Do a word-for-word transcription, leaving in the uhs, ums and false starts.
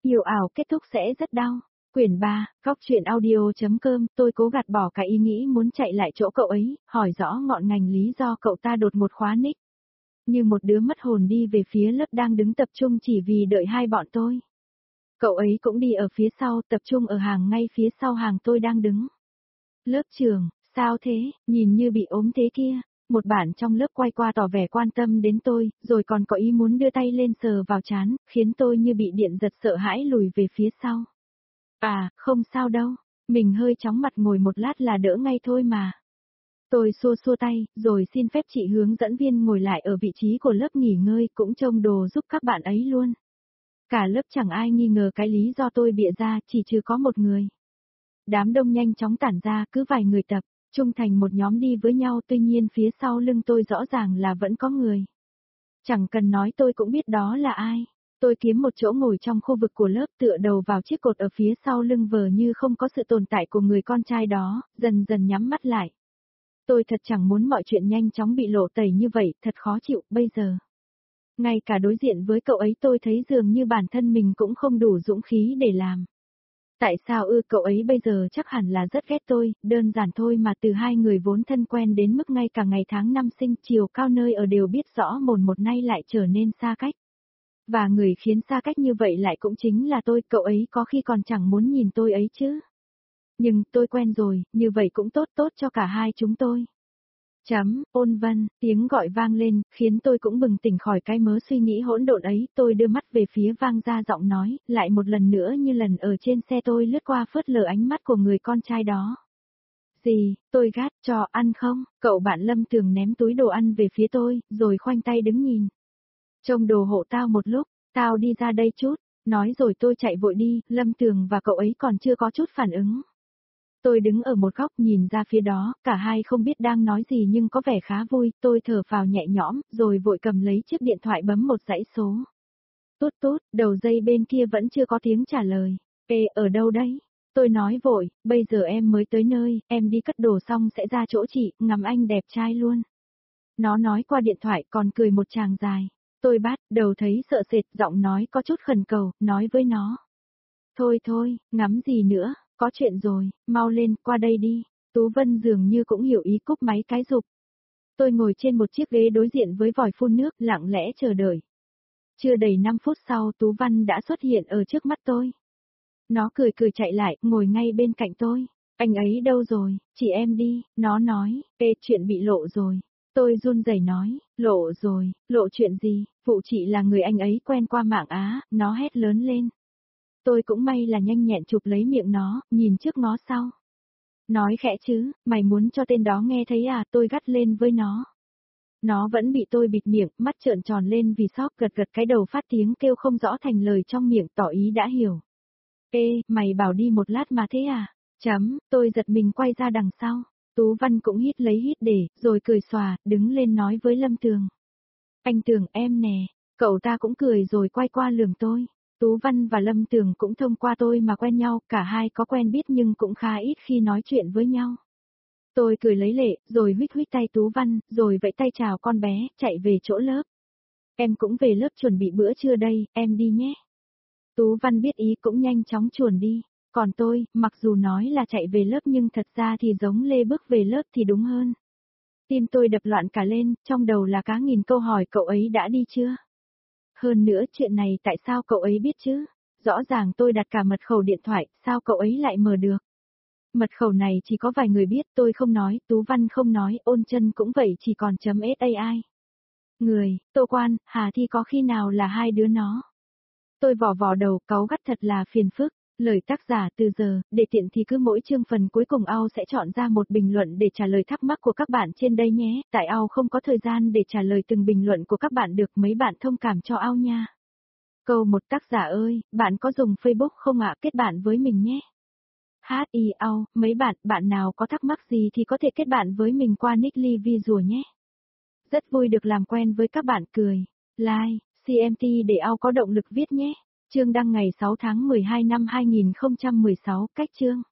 Yêu ảo kết thúc sẽ rất đau. Quyển ba, góc truyện audio.com, tôi cố gạt bỏ cái ý nghĩ muốn chạy lại chỗ cậu ấy, hỏi rõ ngọn ngành lý do cậu ta đột ngột khóa nick. Như một đứa mất hồn đi về phía lớp đang đứng tập trung chỉ vì đợi hai bọn tôi. Cậu ấy cũng đi ở phía sau, tập trung ở hàng ngay phía sau hàng tôi đang đứng. Lớp trưởng, sao thế, nhìn như bị ốm thế kia. Một bạn trong lớp quay qua tỏ vẻ quan tâm đến tôi, rồi còn có ý muốn đưa tay lên sờ vào trán, khiến tôi như bị điện giật sợ hãi lùi về phía sau. À, không sao đâu, mình hơi chóng mặt ngồi một lát là đỡ ngay thôi mà. Tôi xua xua tay, rồi xin phép chị hướng dẫn viên ngồi lại ở vị trí của lớp nghỉ ngơi, cũng trông đồ giúp các bạn ấy luôn. Cả lớp chẳng ai nghi ngờ cái lý do tôi bịa ra, chỉ trừ có một người. Đám đông nhanh chóng tản ra, cứ vài người tập trung thành một nhóm đi với nhau, tuy nhiên phía sau lưng tôi rõ ràng là vẫn có người. Chẳng cần nói tôi cũng biết đó là ai. Tôi kiếm một chỗ ngồi trong khu vực của lớp, tựa đầu vào chiếc cột ở phía sau lưng vờ như không có sự tồn tại của người con trai đó, dần dần nhắm mắt lại. Tôi thật chẳng muốn mọi chuyện nhanh chóng bị lộ tẩy như vậy, thật khó chịu, bây giờ. Ngay cả đối diện với cậu ấy tôi thấy dường như bản thân mình cũng không đủ dũng khí để làm. Tại sao ư, cậu ấy bây giờ chắc hẳn là rất ghét tôi, đơn giản thôi mà, từ hai người vốn thân quen đến mức ngay cả ngày tháng năm sinh chiều cao nơi ở đều biết rõ mồn một nay lại trở nên xa cách. Và người khiến xa cách như vậy lại cũng chính là tôi, cậu ấy có khi còn chẳng muốn nhìn tôi ấy chứ. Nhưng tôi quen rồi, như vậy cũng tốt tốt cho cả hai chúng tôi. Chấm, Ôn Vân, tiếng gọi vang lên, khiến tôi cũng bừng tỉnh khỏi cái mớ suy nghĩ hỗn độn ấy, tôi đưa mắt về phía vang ra giọng nói, lại một lần nữa như lần ở trên xe tôi lướt qua phớt lờ ánh mắt của người con trai đó. Gì, tôi gắt, cho ăn không? Cậu bạn Lâm Tường ném túi đồ ăn về phía tôi, rồi khoanh tay đứng nhìn. Trông đồ hộ tao một lúc, tao đi ra đây chút, nói rồi tôi chạy vội đi, Lâm Tường và cậu ấy còn chưa có chút phản ứng. Tôi đứng ở một góc nhìn ra phía đó, cả hai không biết đang nói gì nhưng có vẻ khá vui, tôi thở phào nhẹ nhõm, rồi vội cầm lấy chiếc điện thoại bấm một dãy số. Tút tút, đầu dây bên kia vẫn chưa có tiếng trả lời. Ê, ở đâu đấy? Tôi nói vội, bây giờ em mới tới nơi, em đi cất đồ xong sẽ ra chỗ chị, ngắm anh đẹp trai luôn. Nó nói qua điện thoại còn cười một tràng dài. Tôi bắt đầu thấy sợ sệt, giọng nói có chút khẩn cầu, nói với nó. Thôi thôi, ngắm gì nữa, có chuyện rồi, mau lên, qua đây đi. Tú Vân dường như cũng hiểu ý, cúp máy cái giục. Tôi ngồi trên một chiếc ghế đối diện với vòi phun nước, lặng lẽ chờ đợi. Chưa đầy năm phút sau Tú Văn đã xuất hiện ở trước mắt tôi. Nó cười cười chạy lại, ngồi ngay bên cạnh tôi. Anh ấy đâu rồi, chị em đi, nó nói, ê, chuyện bị lộ rồi. Tôi run rẩy nói, lộ rồi, lộ chuyện gì, phụ chị là người anh ấy quen qua mạng Á, nó hét lớn lên. Tôi cũng may là nhanh nhẹn chụp lấy miệng nó, nhìn trước ngó sau. Nói khẽ chứ, mày muốn cho tên đó nghe thấy à, tôi gắt lên với nó. Nó vẫn bị tôi bịt miệng, mắt trợn tròn lên vì sốc, gật gật cái đầu phát tiếng kêu không rõ thành lời trong miệng, tỏ ý đã hiểu. Ê, mày bảo đi một lát mà thế à? Chấm, tôi giật mình quay ra đằng sau. Tú Văn cũng hít lấy hít để, rồi cười xòa, đứng lên nói với Lâm Tường. Anh Tường, em nè. Cậu ta cũng cười rồi quay qua lườm tôi. Tú Văn và Lâm Tường cũng thông qua tôi mà quen nhau, cả hai có quen biết nhưng cũng khá ít khi nói chuyện với nhau. Tôi cười lấy lệ, rồi huých huých tay Tú Văn, rồi vẫy tay chào con bé, chạy về chỗ lớp. Em cũng về lớp chuẩn bị bữa trưa đây, em đi nhé. Tú Văn biết ý cũng nhanh chóng chuồn đi. Còn tôi, mặc dù nói là chạy về lớp nhưng thật ra thì giống lê bước về lớp thì đúng hơn. Tim tôi đập loạn cả lên, trong đầu là cá nghìn câu hỏi, cậu ấy đã đi chưa? Hơn nữa chuyện này tại sao cậu ấy biết chứ? Rõ ràng tôi đặt cả mật khẩu điện thoại, sao cậu ấy lại mở được? Mật khẩu này chỉ có vài người biết, tôi không nói, Tú Văn không nói, Ôn Chân cũng vậy, chỉ còn chấm .sai. Người, Tô Quan, Hà Thi có khi nào là hai đứa nó? Tôi vò vò đầu, cáu gắt thật là phiền phức. Lời tác giả từ giờ, để tiện thì cứ mỗi chương phần cuối cùng ao sẽ chọn ra một bình luận để trả lời thắc mắc của các bạn trên đây nhé. Tại ao không có thời gian để trả lời từng bình luận của các bạn được, mấy bạn thông cảm cho ao nha. Câu một, tác giả ơi, bạn có dùng Facebook không ạ? Kết bạn với mình nhé. Hát i ao, mấy bạn, bạn nào có thắc mắc gì thì có thể kết bạn với mình qua nick Ly Vi Rùa nhé. Rất vui được làm quen với các bạn, cười, like, xê em tê để ao có động lực viết nhé. Chương đăng ngày sáu tháng mười hai năm hai nghìn không trăm mười sáu, cách chương.